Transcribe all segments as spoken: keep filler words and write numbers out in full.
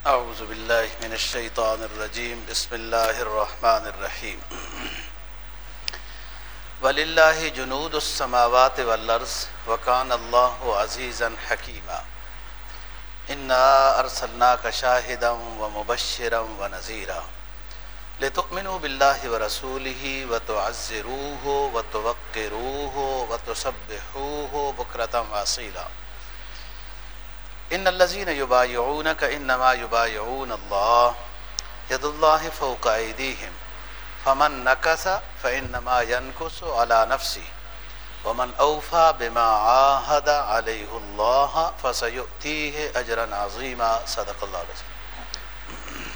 اعوذ باللہ من الشیطان الرجیم بسم اللہ الرحمن الرحیم وللہ جنود السماوات والارض وکان اللہ عزیزا حکیما انا ارسلناک شاہدا ومبشرا ونذیرا لتؤمنوا باللہ ورسولہ وتعزروہ وتوقروہ وتسبحوہ بکرۃ واصیلا ان الذين يبايعونك انما يبايعون الله يد الله فوق ايديهم فمن نكث فانما ينكث على نفسه ومن اوفى بما عاهد عليه الله فسيؤتيه اجرا عظيما صدق الله العظيم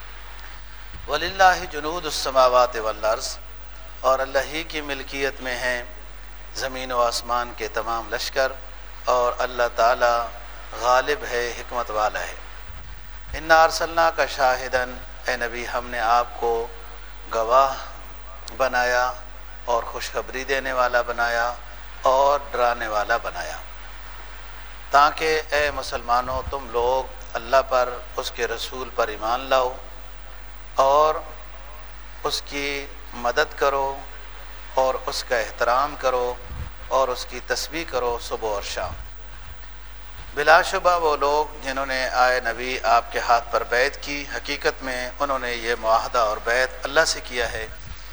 وللہ جنود السماوات والارض، اور اللہ ہی کی ملکیت میں ہیں زمین و آسمان کے تمام لشکر، اور اللہ تعالی غالب ہے، حکمت والا ہے۔ انا ارسلناک شاہدا، اے نبی ہم نے آپ کو گواہ بنایا اور خوشخبری دینے والا بنایا اور ڈرانے والا بنایا، تاکہ اے مسلمانوں تم لوگ اللہ پر، اس کے رسول پر ایمان لاؤ اور اس کی مدد کرو اور اس کا احترام کرو اور اس کی تسبیح کرو صبح اور شام۔ بلا شبہ وہ لوگ جنہوں نے آئے نبی آپ کے ہاتھ پر بیعت کی، حقیقت میں انہوں نے یہ معاہدہ اور بیعت اللہ سے کیا ہے۔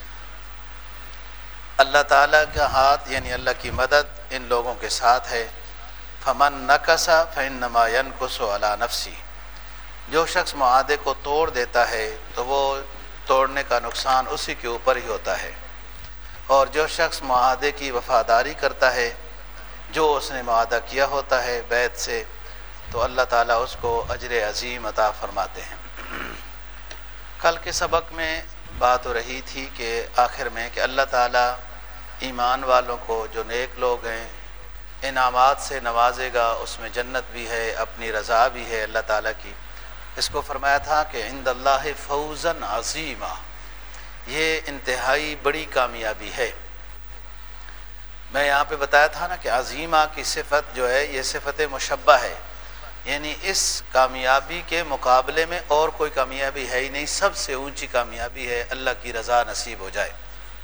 اللہ تعالیٰ کا ہاتھ یعنی اللہ کی مدد ان لوگوں کے ساتھ ہے۔ فمن نکث فانما ینکث علی نفسہ، جو شخص معاہدے کو توڑ دیتا ہے تو وہ توڑنے کا نقصان اسی کے اوپر ہی ہوتا ہے، اور جو شخص معاہدے کی وفاداری کرتا ہے، جو اس نے معاہدہ کیا ہوتا ہے بیعت سے، تو اللہ تعالیٰ اس کو اجر عظیم عطا فرماتے ہیں۔ کل کے سبق میں بات ہو رہی تھی کہ آخر میں کہ اللہ تعالیٰ ایمان والوں کو، جو نیک لوگ ہیں، انعامات سے نوازے گا، اس میں جنت بھی ہے، اپنی رضا بھی ہے اللہ تعالیٰ کی۔ اس کو فرمایا تھا کہ عند اللہ فوزا عظیما، یہ انتہائی بڑی کامیابی ہے۔ میں یہاں پہ بتایا تھا نا کہ عظیمہ کی صفت جو ہے یہ صفت مشبہ ہے، یعنی اس کامیابی کے مقابلے میں اور کوئی کامیابی ہے ہی نہیں، سب سے اونچی کامیابی ہے اللہ کی رضا نصیب ہو جائے۔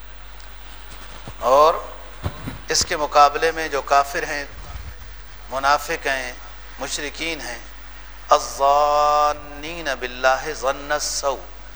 اور اس کے مقابلے میں جو کافر ہیں، منافق ہیں، مشرکین ہیں، الظانین باللہ ظن السوء،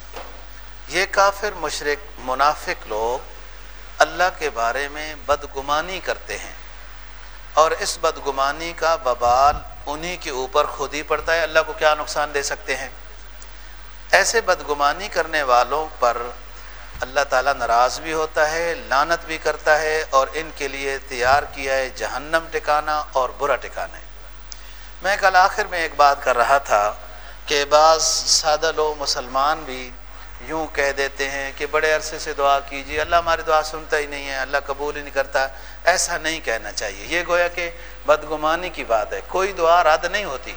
یہ کافر مشرک منافق لوگ اللہ کے بارے میں بدگمانی کرتے ہیں، اور اس بدگمانی کا وبال انہی کے اوپر خود ہی پڑتا ہے، اللہ کو کیا نقصان دے سکتے ہیں۔ ایسے بدگمانی کرنے والوں پر اللہ تعالیٰ ناراض بھی ہوتا ہے، لعنت بھی کرتا ہے، اور ان کے لیے تیار کیا ہے جہنم ٹھکانہ اور برا ٹھکانہ ہے۔ میں کل آخر میں ایک بات کر رہا تھا کہ بعض سادہ لوگ مسلمان بھی یوں کہہ دیتے ہیں کہ بڑے عرصے سے دعا کیجیے، اللہ ہماری دعا سنتا ہی نہیں ہے، اللہ قبول ہی نہیں کرتا۔ ایسا نہیں کہنا چاہیے، یہ گویا کہ بدگمانی کی بات ہے۔ کوئی دعا رد نہیں ہوتی،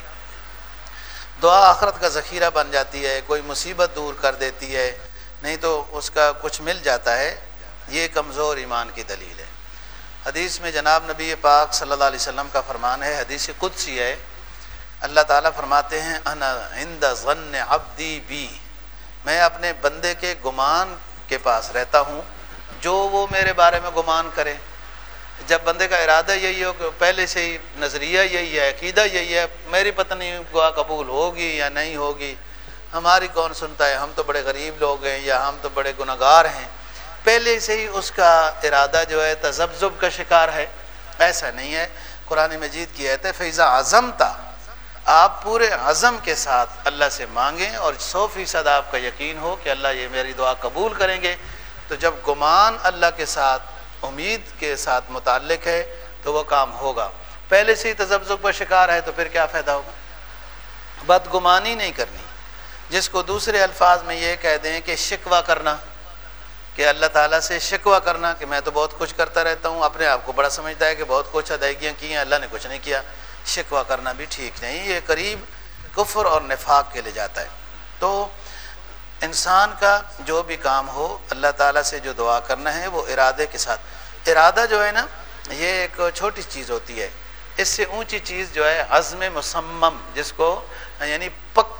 دعا آخرت کا ذخیرہ بن جاتی ہے، کوئی مصیبت دور کر دیتی ہے، نہیں تو اس کا کچھ مل جاتا ہے۔ یہ کمزور ایمان کی دلیل ہے۔ حدیث میں جناب نبی پاک صلی اللہ علیہ وسلم کا فرمان ہے، حدیث قدسی ہے، اللہ تعالیٰ فرماتے ہیں انا عند ظن عبدی بی، میں اپنے بندے کے گمان کے پاس رہتا ہوں جو وہ میرے بارے میں گمان کرے۔ جب بندے کا ارادہ یہی ہو کہ پہلے سے ہی نظریہ یہی ہے، عقیدہ یہی ہے، میری پتہ نہیں دعا قبول ہوگی یا نہیں ہوگی، ہماری کون سنتا ہے، ہم تو بڑے غریب لوگ ہیں یا ہم تو بڑے گنہگار ہیں، پہلے سے ہی اس کا ارادہ جو ہے تذبذب کا شکار ہے۔ ایسا نہیں ہے۔ قرآن مجید کی آیت ہے فَإِذَا عَزَمْتَ، آپ پورے عزم کے ساتھ اللہ سے مانگیں اور سو فیصد آپ کا یقین ہو کہ اللہ یہ میری دعا قبول کریں گے، تو جب گمان اللہ کے ساتھ، امید کے ساتھ متعلق ہے تو وہ کام ہوگا۔ پہلے سے ہی تذبذب کا شکار ہے تو پھر کیا فائدہ ہوگا؟ بدگمانی نہیں کرنی، جس کو دوسرے الفاظ میں یہ کہہ دیں کہ شکوہ کرنا، کہ اللہ تعالیٰ سے شکوہ کرنا کہ میں تو بہت کچھ کرتا رہتا ہوں، اپنے آپ کو بڑا سمجھتا ہے کہ بہت کچھ ادائیگیاں کی ہیں، اللہ نے کچھ نہیں کیا۔ شکوہ کرنا بھی ٹھیک نہیں، یہ قریب کفر اور نفاق کے لے جاتا ہے۔ تو انسان کا جو بھی کام ہو، اللہ تعالیٰ سے جو دعا کرنا ہے وہ ارادے کے ساتھ۔ ارادہ جو ہے نا یہ ایک چھوٹی چیز ہوتی ہے، اس سے اونچی چیز جو ہے عزم مصمم، جس کو یعنی پکا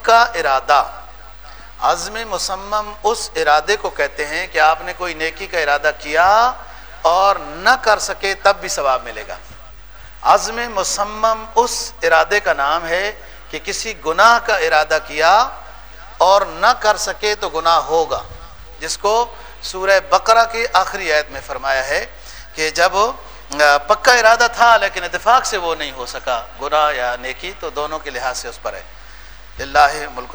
پکا ارادہ، عزم مصمم اس ارادے کو کہتے ہیں کہ آپ نے کوئی نیکی کا ارادہ کیا اور نہ کر سکے تب بھی ثواب ملے گا۔ عزم مصمم اس ارادے کا نام ہے کہ کسی گناہ کا ارادہ کیا اور نہ کر سکے تو گناہ ہوگا، جس کو سورہ بقرہ کی آخری آیت میں فرمایا ہے کہ جب پکا ارادہ تھا لیکن اتفاق سے وہ نہیں ہو سکا، گناہ یا نیکی، تو دونوں کے لحاظ سے اس پر ہے۔ للہ ملک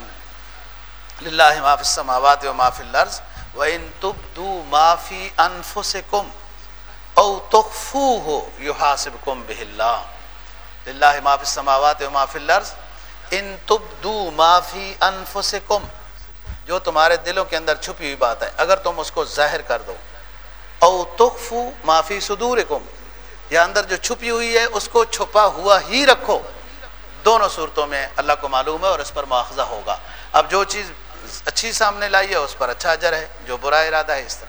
للہ ما فی السماوات و ما فی الارض وَإِن تُبْدُوا مَا فِي أَنفُسِكُمْ أَوْ تُخْفُوهُ يُحَاسِبْكُمْ بِهِ اللَّهُ للہ ما فی السماوات و ما فی الارض ان تبدوا ما فی انفسکم، جو تمہارے دلوں کے اندر چھپی ہوئی بات ہے اگر تم اس کو ظاہر کر دو، او تخفوا ما فی صدورکم، یا اندر جو چھپی ہوئی ہے اس کو چھپا ہوا ہی رکھو، دونوں صورتوں میں اللہ کو معلوم ہے اور اس پر مواخذہ ہوگا۔ اب جو چیز اچھی سامنے لائی ہے اس پر اچھا اجر ہے، جو برا ارادہ ہے اس طرح۔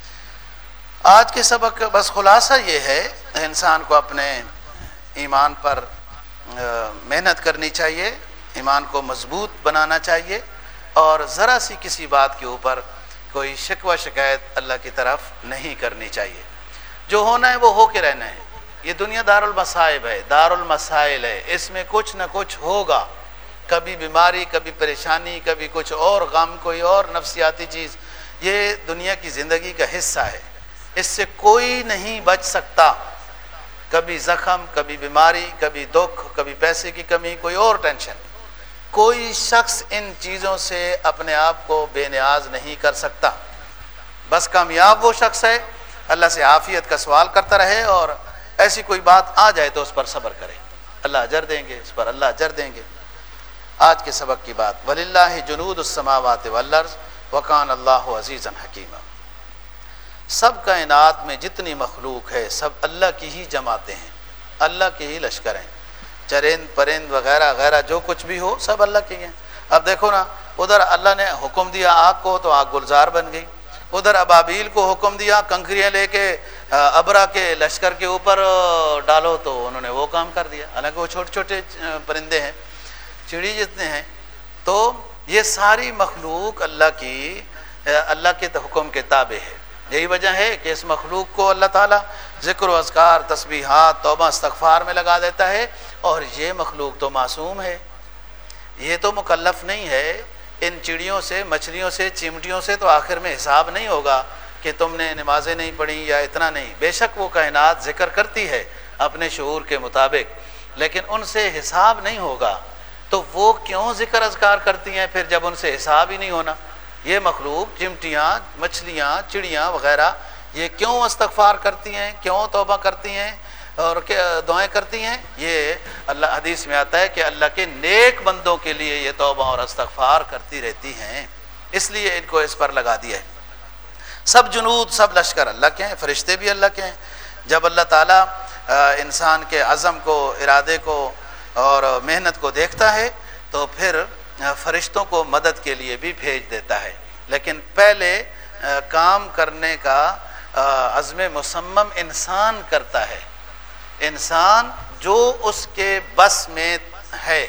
آج کے سبق کا بس خلاصہ یہ ہے، انسان کو اپنے ایمان پر محنت کرنی چاہیے، ایمان کو مضبوط بنانا چاہیے، اور ذرا سی کسی بات کے اوپر کوئی شکوہ شکایت اللہ کی طرف نہیں کرنی چاہیے۔ جو ہونا ہے وہ ہو کے رہنا ہے۔ یہ دنیا دار المصائب ہے، دار المسائل ہے، اس میں کچھ نہ کچھ ہوگا، کبھی بیماری، کبھی پریشانی، کبھی کچھ اور غم، کوئی اور نفسیاتی چیز۔ یہ دنیا کی زندگی کا حصہ ہے، اس سے کوئی نہیں بچ سکتا۔ کبھی زخم، کبھی بیماری، کبھی دکھ، کبھی پیسے کی کمی، کوئی اور ٹینشن۔ کوئی شخص ان چیزوں سے اپنے آپ کو بے نیاز نہیں کر سکتا۔ بس کامیاب وہ شخص ہے اللہ سے عافیت کا سوال کرتا رہے، اور ایسی کوئی بات آ جائے تو اس پر صبر کرے، اللہ اجر دیں گے، اس پر اللہ اجر دیں گے۔ آج کے سبق کی بات، وَلِلَّهِ جُنُودُ السَّمَاوَاتِ وَالْأَرْضِ وَكَانَ اللَّهُ عَزِيزًا حَكِيمًا۔ سب کائنات میں جتنی مخلوق ہے سب اللہ کی ہی جماعتیں ہیں، اللہ کے ہی لشکر ہیں، چرند پرند وغیرہ غیرہ جو کچھ بھی ہو سب اللہ کے ہیں۔ اب دیکھو نا، ادھر اللہ نے حکم دیا آگ کو تو آگ گلزار بن گئی، ادھر ابابیل کو حکم دیا کنکریاں لے کے ابرا کے لشکر کے اوپر ڈالو تو انہوں نے وہ کام کر دیا، حالانکہ وہ چھوٹے چھوٹے پرندے ہیں، چڑی جتنے ہیں۔ تو یہ ساری مخلوق اللہ کی اللہ کے حکم کے تابع ہے۔ یہی وجہ ہے کہ اس مخلوق کو اللہ تعالیٰ ذکر و اذکار، تسبیحات، توبہ استغفار میں لگا دیتا ہے، اور یہ مخلوق تو معصوم ہے، یہ تو مکلف نہیں ہے۔ ان چڑیوں سے، مچھلیوں سے، چمٹیوں سے تو آخر میں حساب نہیں ہوگا کہ تم نے نمازیں نہیں پڑھی یا اتنا نہیں۔ بے شک وہ کائنات ذکر کرتی ہے اپنے شعور کے مطابق، لیکن ان سے حساب نہیں ہوگا۔ تو وہ کیوں ذکر اذکار کرتی ہیں پھر جب ان سے حساب ہی نہیں ہونا؟ یہ مخلوق، چمٹیاں، مچھلیاں، چڑیاں وغیرہ، یہ کیوں استغفار کرتی ہیں، کیوں توبہ کرتی ہیں اور دعائیں کرتی ہیں؟ یہ اللہ حدیث میں آتا ہے کہ اللہ کے نیک بندوں کے لیے یہ توبہ اور استغفار کرتی رہتی ہیں، اس لیے ان کو اس پر لگا دیا ہے۔ سب جنود، سب لشکر اللہ کے ہیں، فرشتے بھی اللہ کے ہیں۔ جب اللہ تعالیٰ انسان کے عزم کو، ارادے کو اور محنت کو دیکھتا ہے تو پھر فرشتوں کو مدد کے لیے بھی بھیج دیتا ہے، لیکن پہلے کام کرنے کا عزم مصمم انسان کرتا ہے۔ انسان جو اس کے بس میں ہے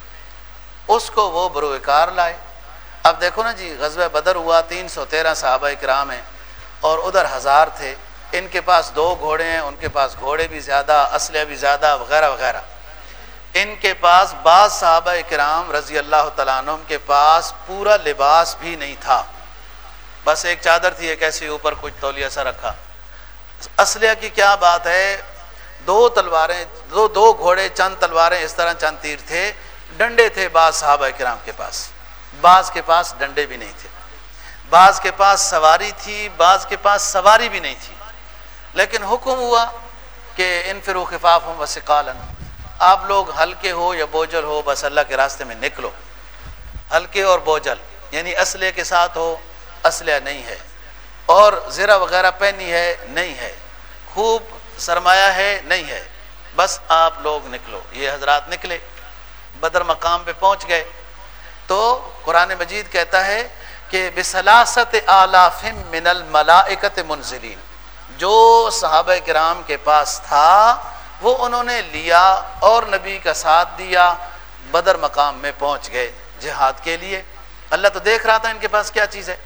اس کو وہ بروکار لائے۔ اب دیکھو نا جی، غزوہ بدر ہوا، تین سو تیرہ صحابہ کرام ہیں اور ادھر ہزار تھے، ان کے پاس دو گھوڑے ہیں، ان کے پاس گھوڑے بھی زیادہ، اسلحہ بھی زیادہ وغیرہ وغیرہ۔ ان کے پاس بعض صحابہ کرام رضی اللہ تعالیٰ عنہم کے پاس پورا لباس بھی نہیں تھا، بس ایک چادر تھی، ایک ایسے اوپر کچھ تولیہ سا رکھا۔ اسلحہ کی کیا بات ہے، دو تلواریں، دو دو گھوڑے، چند تلواریں، اس طرح چند تیر تھے، ڈنڈے تھے بعض صحابہ کرام کے پاس، بعض کے پاس ڈنڈے بھی نہیں تھے، بعض کے پاس سواری تھی، بعض کے پاس سواری بھی نہیں تھی، لیکن حکم ہوا کہ انفروا خفافا وثقالا، آپ لوگ ہلکے ہو یا بوجھل ہو بس اللہ کے راستے میں نکلو۔ ہلکے اور بوجھل یعنی اسلحے کے ساتھ ہو، اسلحہ نہیں ہے، اور زرہ وغیرہ پہنی ہے نہیں ہے، خوب سرمایہ ہے نہیں ہے، بس آپ لوگ نکلو۔ یہ حضرات نکلے، بدر مقام پہ پہنچ گئے تو قرآن مجید کہتا ہے کہ بثلاثت آلاف من الملائکۃ منزلین، جو صحابہ کرام کے پاس تھا وہ انہوں نے لیا اور نبی کا ساتھ دیا، بدر مقام میں پہنچ گئے۔ جہاد کے لیے۔ اللہ تو دیکھ رہا تھا ان کے پاس کیا چیز ہے۔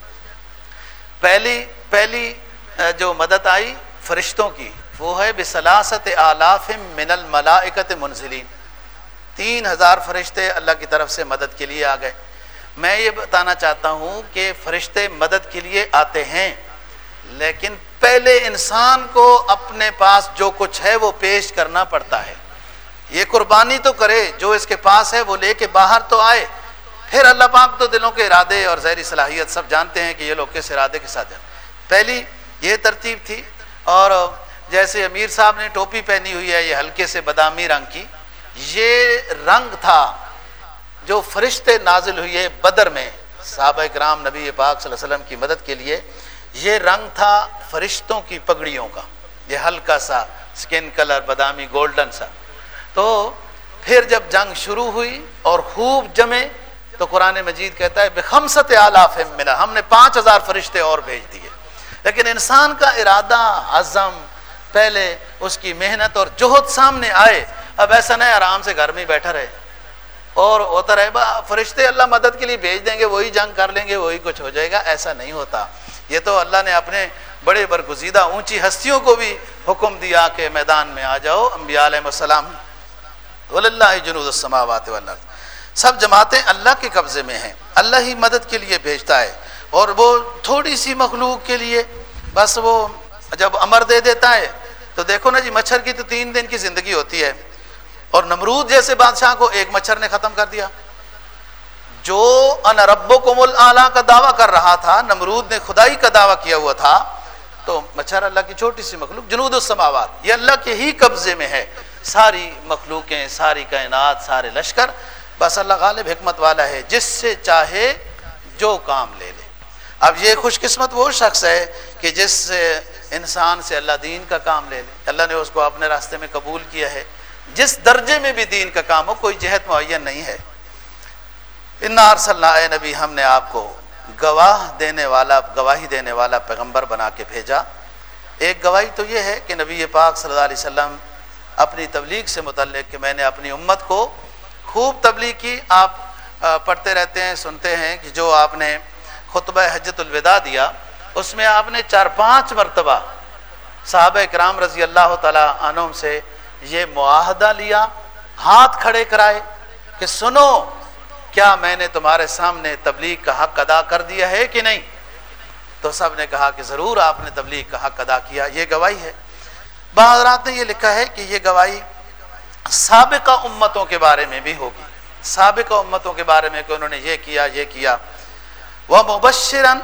پہلی پہلی جو مدد آئی فرشتوں کی وہ ہے بثلاثت آلاف من الملائکۃ منزلین، تین ہزار فرشتے اللہ کی طرف سے مدد کے لیے آ گئے۔ میں یہ بتانا چاہتا ہوں کہ فرشتے مدد کے لیے آتے ہیں، لیکن پہلے انسان کو اپنے پاس جو کچھ ہے وہ پیش کرنا پڑتا ہے۔ یہ قربانی تو کرے، جو اس کے پاس ہے وہ لے کے باہر تو آئے، پھر اللہ پاک تو دلوں کے ارادے اور ظاہری صلاحیت سب جانتے ہیں کہ یہ لوگ کس ارادے کے ساتھ جاتے۔ پہلی یہ ترتیب تھی۔ اور جیسے امیر صاحب نے ٹوپی پہنی ہوئی ہے یہ ہلکے سے بادامی رنگ کی، یہ رنگ تھا جو فرشتے نازل ہوئے بدر میں صحابہ کرام نبی پاک صلی اللہ علیہ وسلم کی مدد کے لیے، یہ رنگ تھا فرشتوں کی پگڑیوں کا، یہ ہلکا سا سکن کلر بادامی گولڈن سا۔ تو پھر جب جنگ شروع ہوئی اور خوب جمے تو قرآن مجید کہتا ہے بخمسۃ آلاف من، ہم نے پانچ ہزار فرشتے اور بھیج دیے۔ لیکن انسان کا ارادہ، عزم، پہلے اس کی محنت اور جہد سامنے آئے۔ اب ایسا نہیں آرام سے گھر میں ہی بیٹھا رہے اور ہوتا رہے با فرشتے اللہ مدد کے لیے بھیج دیں گے، وہی جنگ کر لیں گے، وہی کچھ ہو جائے گا، ایسا نہیں ہوتا۔ یہ تو اللہ نے اپنے بڑے برگزیدہ اونچی ہستیوں کو بھی حکم دیا کہ میدان میں آ جاؤ۔ انبیاء علیہ السلام وللہ جنود السماوات والارض، سب جماعتیں اللہ کے قبضے میں ہیں، اللہ ہی مدد کے لیے بھیجتا ہے۔ اور وہ تھوڑی سی مخلوق کے لیے بس وہ جب امر دے دیتا ہے تو دیکھو نا جی، مچھر کی تو تین دن کی زندگی ہوتی ہے، اور نمرود جیسے بادشاہ کو ایک مچھر نے ختم کر دیا۔ جو انا ربکم الاعلی کا دعویٰ کر رہا تھا، نمرود نے خدائی کا دعویٰ کیا ہوا تھا، تو مچھر اللہ کی چھوٹی سی مخلوق، جنود السماوات، یہ اللہ کے ہی قبضے میں ہے، ساری مخلوقیں، ساری کائنات، سارے لشکر، بس اللہ غالب حکمت والا ہے، جس سے چاہے جو کام لے لے۔ اب یہ خوش قسمت وہ شخص ہے کہ جس انسان سے اللہ دین کا کام لے لے، اللہ نے اس کو اپنے راستے میں قبول کیا ہے، جس درجے میں بھی دین کا کام ہو، کوئی جہت معین نہیں ہے۔ انا ارسلنا، اے نبی ہم نے آپ کو گواہ دینے والا، گواہی دینے والا پیغمبر بنا کے بھیجا۔ ایک گواہی تو یہ ہے کہ نبی پاک صلی اللہ علیہ وسلم اپنی تبلیغ سے متعلق کہ میں نے اپنی امت کو خوب تبلیغ کی۔ آپ پڑھتے رہتے ہیں، سنتے ہیں کہ جو آپ نے خطبہ حجۃ الوداع دیا، اس میں آپ نے چار پانچ مرتبہ صحابہ کرام رضی اللہ تعالی عنہم سے یہ معاہدہ لیا، ہاتھ کھڑے کرائے کہ سنو، کیا میں نے تمہارے سامنے تبلیغ کا حق ادا کر دیا ہے کہ نہیں؟ تو سب نے کہا کہ ضرور آپ نے تبلیغ کا حق ادا کیا۔ یہ گواہی ہے۔ بعض حضرات نے یہ لکھا ہے کہ یہ گواہی سابقہ امتوں کے بارے میں بھی ہوگی، سابقہ امتوں کے بارے میں کہ انہوں نے یہ کیا یہ کیا۔ وَمُبَشِّرًا،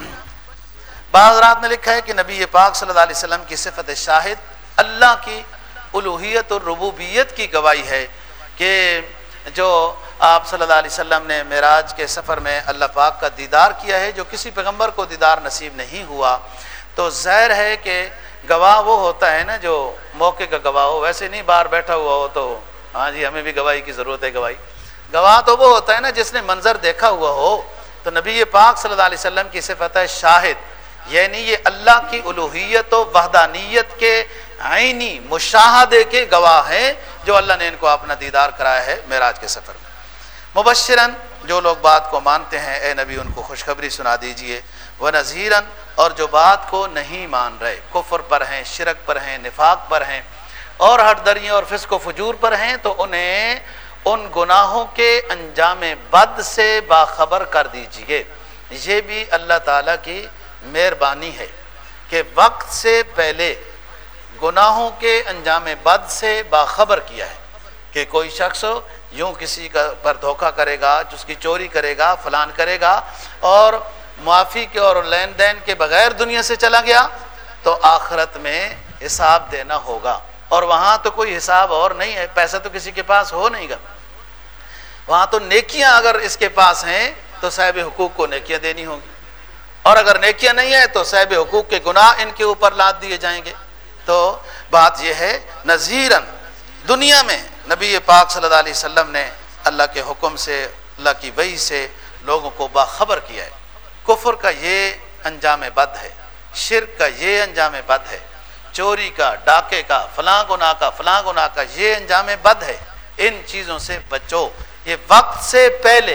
بعض حضرات نے لکھا ہے کہ نبی پاک صلی اللہ علیہ وسلم کی صفت شاہد اللہ کی الوہیت اور ربوبیت کی گواہی ہے کہ جو آپ صلی اللہ علیہ وسلم نے معراج کے سفر میں اللہ پاک کا دیدار کیا ہے، جو کسی پیغمبر کو دیدار نصیب نہیں ہوا۔ تو ظاہر ہے کہ گواہ وہ ہوتا ہے نا جو موقع کا گواہ ہو، ویسے نہیں باہر بیٹھا ہوا ہو تو ہاں جی ہمیں بھی گواہی کی ضرورت ہے۔ گواہی گواہ تو وہ ہوتا ہے نا جس نے منظر دیکھا ہوا ہو۔ تو نبی پاک صلی اللہ علیہ وسلم کی صفت ہے شاہد، یعنی یہ اللہ کی الوہیت و وحدانیت کے عینی مشاہدے کے گواہ ہیں، جو اللہ نے ان کو اپنا دیدار کرایا ہے معراج کے سفر میں۔ مبشرن، جو لوگ بات کو مانتے ہیں اے نبی ان کو خوشخبری سنا دیجئے، ونذیرن، اور جو بات کو نہیں مان رہے، کفر پر ہیں، شرک پر ہیں، نفاق پر ہیں اور ہٹ دریوں اور فسق و فجور پر ہیں، تو انہیں ان گناہوں کے انجام بد سے باخبر کر دیجئے۔ یہ بھی اللہ تعالیٰ کی مہربانی ہے کہ وقت سے پہلے گناہوں کے انجام بد سے باخبر کیا ہے کہ کوئی شخص یوں کسی کا پر دھوکہ کرے گا، جس کی چوری کرے گا، فلان کرے گا، اور معافی کے اور لین دین کے بغیر دنیا سے چلا گیا تو آخرت میں حساب دینا ہوگا، اور وہاں تو کوئی حساب اور نہیں ہے، پیسہ تو کسی کے پاس ہو نہیں گا، وہاں تو نیکیاں اگر اس کے پاس ہیں تو صاحب حقوق کو نیکیاں دینی ہوں گی، اور اگر نیکیاں نہیں ہیں تو صاحب حقوق کے گناہ ان کے اوپر لاد دیے جائیں گے۔ تو بات یہ ہے، نذیرن، دنیا میں نبی پاک صلی اللہ علیہ وسلم نے اللہ کے حکم سے، اللہ کی وحی سے لوگوں کو باخبر کیا ہے۔ کفر کا یہ انجام بد ہے، شرک کا یہ انجام بد ہے، چوری کا، ڈاکے کا، فلاں گناہ کا، فلاں گناہ کا یہ انجام بد ہے، ان چیزوں سے بچو۔ یہ وقت سے پہلے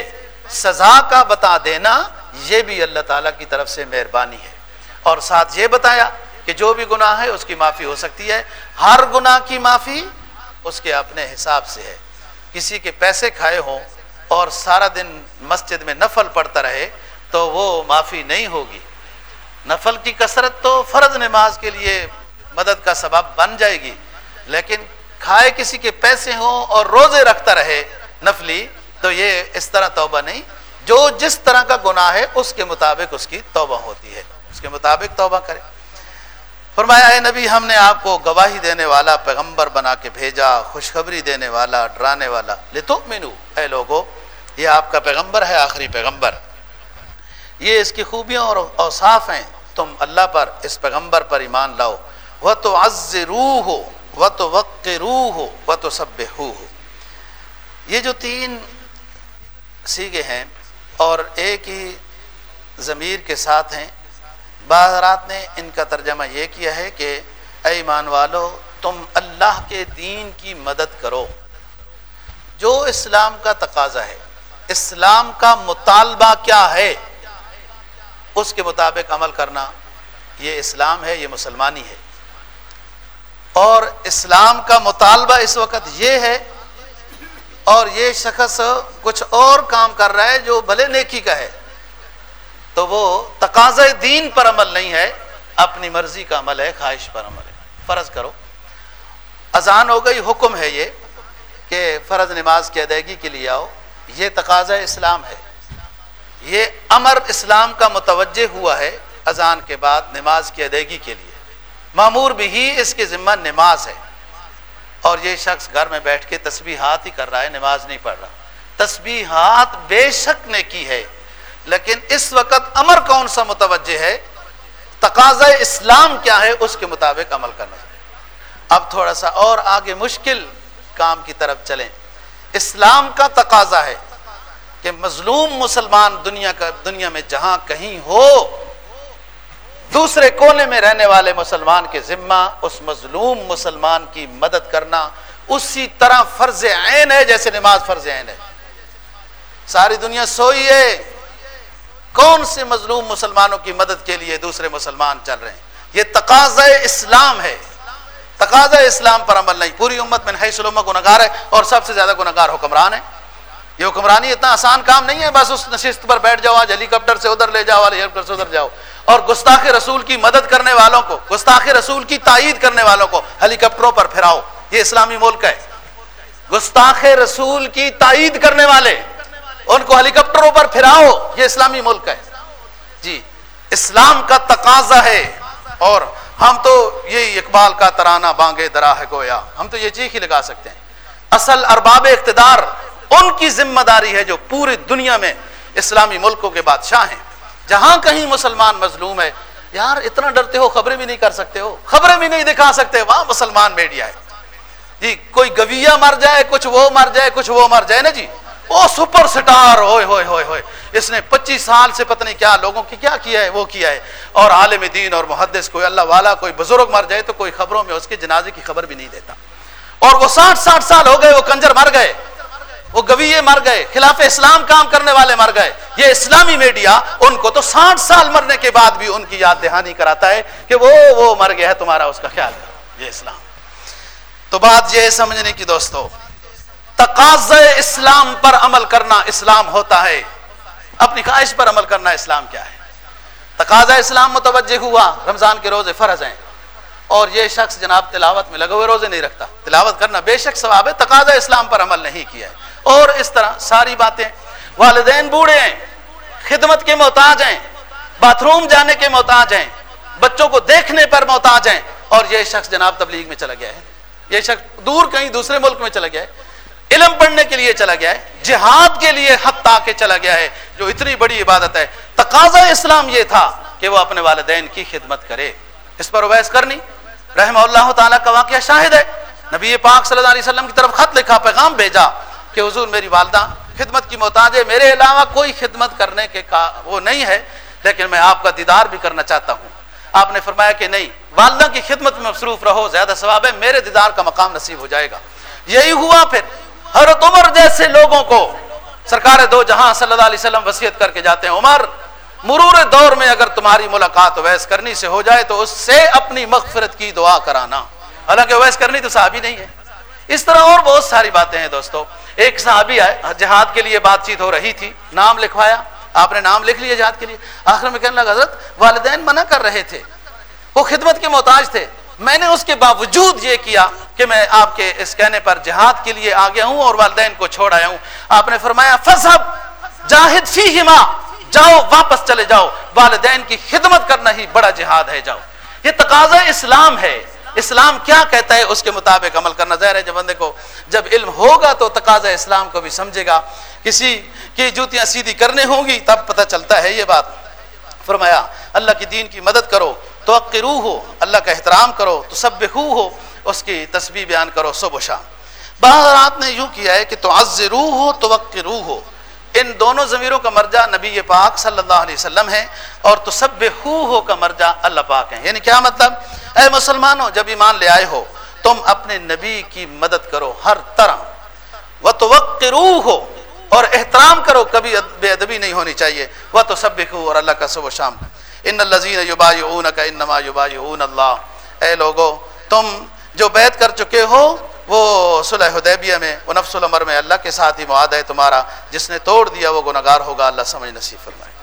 سزا کا بتا دینا یہ بھی اللہ تعالیٰ کی طرف سے مہربانی ہے، اور ساتھ یہ بتایا کہ جو بھی گناہ ہے اس کی معافی ہو سکتی ہے، ہر گناہ کی معافی اس کے اپنے حساب سے ہے۔ کسی کے پیسے کھائے ہوں اور سارا دن مسجد میں نفل پڑھتا رہے تو وہ معافی نہیں ہوگی۔ نفل کی کثرت تو فرض نماز کے لیے مدد کا سبب بن جائے گی، لیکن کھائے کسی کے پیسے ہوں اور روزے رکھتا رہے نفلی تو یہ اس طرح توبہ نہیں، جو جس طرح کا گناہ ہے اس کے مطابق اس کی توبہ ہوتی ہے، اس کے مطابق توبہ کرے۔ فرمایا اے نبی ہم نے آپ کو گواہی دینے والا پیغمبر بنا کے بھیجا، خوشخبری دینے والا، ڈرانے والا، لتؤمنوا، اے لوگو یہ آپ کا پیغمبر ہے، آخری پیغمبر، یہ اس کی خوبیاں اور اوصاف ہیں، تم اللہ پر اس پیغمبر پر ایمان لاؤ، وتعزروہ وتوقروہ وتسبحوہ۔ یہ جو تین صیغے ہیں اور ایک ہی ضمیر کے ساتھ ہیں، بعض حضرات نے ان کا ترجمہ یہ کیا ہے کہ اے ایمان والو تم اللہ کے دین کی مدد کرو، جو اسلام کا تقاضا ہے، اسلام کا مطالبہ کیا ہے اس کے مطابق عمل کرنا، یہ اسلام ہے، یہ مسلمانی ہے۔ اور اسلام کا مطالبہ اس وقت یہ ہے اور یہ شخص کچھ اور کام کر رہا ہے جو بھلے نیکی کا ہے تو وہ تقاضۂ دین پر عمل نہیں ہے، اپنی مرضی کا عمل ہے، خواہش پر عمل ہے۔ فرض کرو اذان ہو گئی، حکم ہے یہ کہ فرض نماز کی ادائیگی کے لیے آؤ، یہ تقاضۂ اسلام ہے، یہ امر اسلام کا متوجہ ہوا ہے اذان کے بعد نماز کی ادائیگی کے لیے، مامور بھی اس کے ذمہ نماز ہے، اور یہ شخص گھر میں بیٹھ کے تسبیحات ہی کر رہا ہے، نماز نہیں پڑھ رہا۔ تسبیحات بے شک نیکی ہے، لیکن اس وقت امر کون سا متوجہ ہے، تقاضۂ اسلام کیا ہے اس کے مطابق عمل کرنا چاہیے۔ اب تھوڑا سا اور آگے مشکل کام کی طرف چلیں۔ اسلام کا تقاضا ہے کہ مظلوم مسلمان دنیا کا دنیا میں جہاں کہیں ہو، دوسرے کونے میں رہنے والے مسلمان کے ذمہ اس مظلوم مسلمان کی مدد کرنا اسی طرح فرض عین ہے جیسے نماز فرض عین ہے۔ ساری دنیا سوئی ہے، کون سے مظلوم مسلمانوں کی مدد کے لیے دوسرے مسلمان چل رہے ہیں؟ یہ تقاضۂ اسلام ہے، تقاضۂ اسلام پر عمل نہیں۔ پوری امت میں حیث الامہ گنہگار ہے اور سب سے زیادہ گنہگار حکمران ہے۔ یہ حکمرانی اتنا آسان کام نہیں ہے، بس اس نشست پر بیٹھ جاؤ، آج ہیلی کاپٹر سے ادھر لے جاؤ، ہیلی کاپٹر سے ادھر جاؤ، اور گستاخ رسول کی مدد کرنے والوں کو، گستاخ رسول کی تائید کرنے والوں کو ہیلی کاپٹروں پر پھراؤ۔ یہ اسلامی ملک ہے۔ گستاخ رسول کی تائید کرنے والے ان کو ہیلی کاپٹروں پر پھراؤ، یہ اسلامی ملک ہے۔ جی اسلام کا تقاضا ہے، اور ہم تو یہ اقبال کا ترانہ بانگے درا ہے گویا، ہم تو یہ چیخ ہی لگا سکتے ہیں۔ اصل ارباب اقتدار ان کی ذمہ داری ہے جو پوری دنیا میں اسلامی ملکوں کے بادشاہ ہیں۔ جہاں کہیں مسلمان مظلوم ہے، یار اتنا ڈرتے ہو، خبریں بھی نہیں کر سکتے ہو، خبریں بھی نہیں دکھا سکتے، وہاں مسلمان میڈیا ہے جی، کوئی گویا مر جائے، کچھ وہ مر جائے، کچھ وہ مر جائے نا جی، وہ سپر سٹار ہوئے ہوئے ہوئے ہوئے اس نے پچیس سال سے پتہ نہیں کیا لوگوں کی کیا کیا ہے، وہ کیا ہے۔ اور عالم دین اور محدث کوئی اللہ والا کوئی بزرگ مر جائے تو کوئی خبروں میں اس کے جنازے کی خبر بھی نہیں دیتا، اور وہ ساٹھ ساٹھ سال ہو گئے، وہ کنجر مر گئے، وہ گویے مر گئے، خلاف اسلام کام کرنے والے مر گئے۔ یہ اسلامی میڈیا ان کو تو ساٹھ سال مرنے کے بعد بھی ان کی یاد دہانی کراتا ہے کہ وہ وہ مر گیا ہے، تمہارا اس کا خیال کرو۔ یہ اسلام تو بات یہ سمجھنے کی دوستو، تقاضۂ اسلام پر عمل کرنا اسلام ہوتا ہے، اپنی خواہش پر عمل کرنا اسلام کیا ہے؟ تقاضۂ اسلام متوجہ ہوا، رمضان کے روزے فرض ہیں، اور یہ شخص جناب تلاوت میں لگے ہوئے روزے نہیں رکھتا۔ تلاوت کرنا بے شک ثواب ہے، تقاضۂ اسلام پر عمل نہیں کیا ہے۔ اور اس طرح ساری باتیں، والدین بوڑھے ہیں، خدمت کے محتاج ہیں، باتھ روم جانے کے محتاج ہیں، بچوں کو دیکھنے پر محتاج ہیں، اور یہ شخص جناب تبلیغ میں چلا گیا ہے، یہ شخص دور کہیں دوسرے ملک میں چلا گیا ہے، علم پڑھنے کے لیے چلا گیا ہے، جہاد کے لیے حتی کے چلا گیا ہے، جو اتنی بڑی عبادت ہے۔ تقاضا اسلام یہ تھا کہ وہ اپنے والدین کی خدمت کرے۔ اس پر اویس کرنی رحمہ اللہ تعالیٰ کا واقعہ شاہد ہے، نبی پاک صلی اللہ علیہ وسلم کی طرف خط لکھا، پیغام بھیجا کہ حضور میری والدہ خدمت کی محتاج ہے، میرے علاوہ کوئی خدمت کرنے کے کا وہ نہیں ہے، لیکن میں آپ کا دیدار بھی کرنا چاہتا ہوں۔ آپ نے فرمایا کہ نہیں، والدہ کی خدمت میں مصروف رہو، زیادہ ثواب ہے، میرے دیدار کا مقام نصیب ہو جائے گا۔ یہی ہوا پھر حضرت عمر جیسے لوگوں کو سرکار دو جہاں صلی اللہ علیہ وسلم وصیت کر کے جاتے ہیں، عمر مرور دور میں اگر تمہاری ملاقات اویس کرنی سے ہو جائے تو اس سے اپنی مغفرت کی دعا کرانا، حالانکہ اویس کرنی تو صحابی نہیں ہے۔ اس طرح اور بہت ساری باتیں ہیں دوستو۔ ایک صحابی آئے، جہاد کے لیے بات چیت ہو رہی تھی، نام لکھوایا، آپ نے نام لکھ لیا جہاد کے لیے، آخر میں کہنے لگا حضرت والدین منع کر رہے تھے، وہ خدمت کے محتاج تھے، میں نے اس کے باوجود یہ کیا کہ میں آپ کے اس کہنے پر جہاد کے لیے آ گیا ہوں اور والدین کو چھوڑ آیا ہوں۔ آپ نے فرمایا فذهب جاہد فیہما، جاؤ واپس چلے جاؤ، والدین کی خدمت کرنا ہی بڑا جہاد ہے، جاؤ۔ یہ تقاضا اسلام ہے، اسلام کیا کہتا ہے اس کے مطابق عمل کرنا۔ ظاہر ہے جب بندے کو جب علم ہوگا تو تقاضا اسلام کو بھی سمجھے گا، کسی کی جوتیاں سیدھی کرنے ہوں گی تب پتہ چلتا ہے یہ بات۔ فرمایا اللہ کی دین کی مدد کرو، توقروہ ہو، اللہ کا احترام کرو، تسبحوہ ہو، اس کی تسبیح بیان کرو صبح و شام۔ بعض نے یوں کیا ہے کہ تعذروہ ہو، توقروہ ہو، ان دونوں ضمیروں کا مرجع نبی پاک صلی اللہ علیہ وسلم ہے اور تسبحوہ کا مرجع اللہ پاک ہے۔ یعنی کیا مطلب؟ اے مسلمانوں جب ایمان لے آئے ہو تم اپنے نبی کی مدد کرو ہر طرح، وتوقروہ اور احترام کرو، کبھی بے ادبی نہیں ہونی چاہیے، وتسبحوہ اور اللہ کا صبح و شام۔ ان الذین یبایعونک انما یبایعون اللہ، اے لوگو تم جو بیعت کر چکے ہو وہ صلح حدیبیہ میں، وہ نفس الامر میں اللہ کے ساتھ ہی معاہدہ ہے تمہارا، جس نے توڑ دیا وہ گنہگار ہوگا، اللہ سمجھ نصیب فرمائے۔